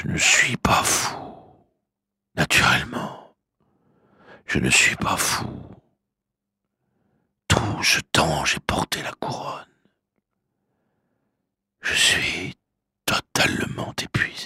Je ne suis pas fou. Naturellement, je ne suis pas fou. Tout ce temps, j'ai porté la couronne. Je suis totalement épuisé.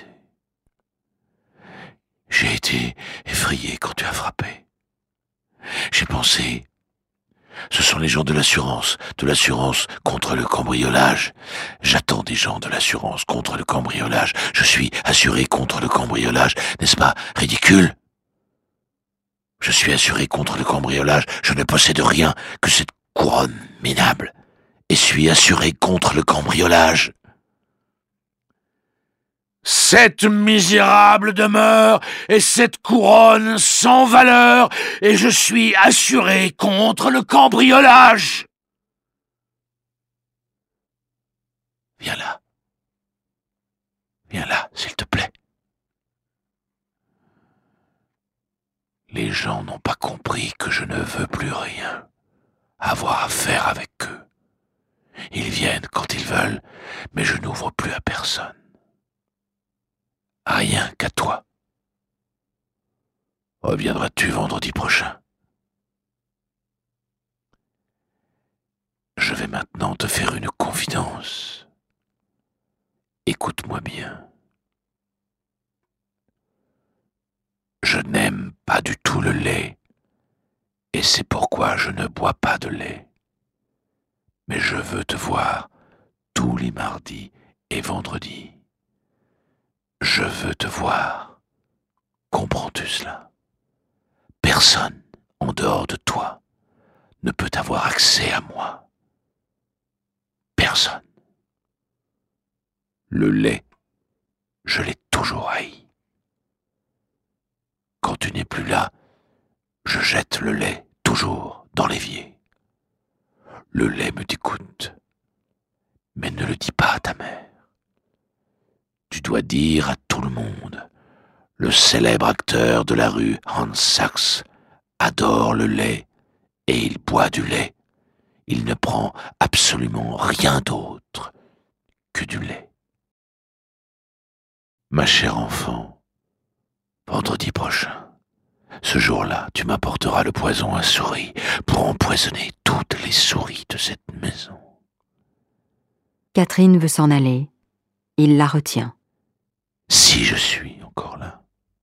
J'ai été effrayé quand tu as frappé. J'ai pensé, ce sont les gens de l'assurance contre le cambriolage. J'attends des gens de l'assurance contre le cambriolage. Je suis assuré contre le cambriolage. N'est-ce pas ridicule? Je suis assuré contre le cambriolage. Je ne possède rien que cette couronne minable et suis assuré contre le cambriolage. Cette misérable demeure et cette couronne sans valeur, et je suis assuré contre le cambriolage. Viens là. Viens là, s'il te plaît. Les gens n'ont pas compris que je ne veux plus rien avoir à faire avec eux. Ils viennent quand ils veulent, mais je n'ouvre plus à personne. Rien qu'à toi. Reviendras-tu vendredi prochain? Je vais maintenant te faire une confidence. Écoute-moi bien. Je n'aime pas du tout le lait, et c'est pourquoi je ne bois pas de lait. Mais je veux te voir tous les mardis et vendredis. Je veux te voir. Comprends-tu cela? Personne, en dehors de toi, ne peut avoir accès à moi. Personne. Le lait, je l'ai toujours haï. Quand tu n'es plus là, je jette le lait toujours dans l'évier. Le lait me dégoûte, mais ne le dis pas à ta mère. Tu dois dire à tout le monde, le célèbre acteur de la rue Hans Sachs adore le lait et il boit du lait. Il ne prend absolument rien d'autre que du lait. Ma chère enfant, vendredi prochain, ce jour-là, tu m'apporteras le poison à souris pour empoisonner toutes les souris de cette maison. Catherine veut s'en aller. Il la retient. Si je suis encore là.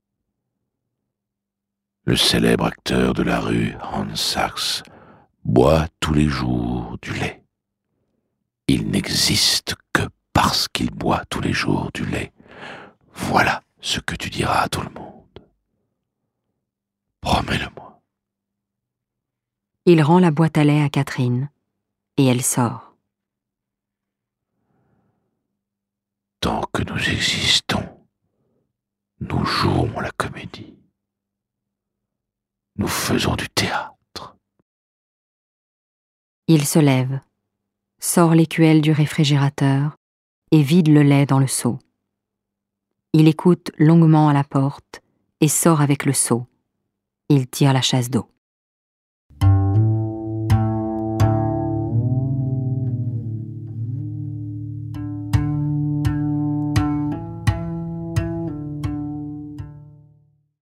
Le célèbre acteur de la rue Hans Sachs boit tous les jours du lait. Il n'existe que parce qu'il boit tous les jours du lait. Voilà ce que tu diras à tout le monde. Promets-le-moi. Il rend la boîte à lait à Catherine et elle sort. Tant que nous existons, nous jouons la comédie. Nous faisons du théâtre. Il se lève, sort l'écuelle du réfrigérateur et vide le lait dans le seau. Il écoute longuement à la porte et sort avec le seau. Il tire la chasse d'eau.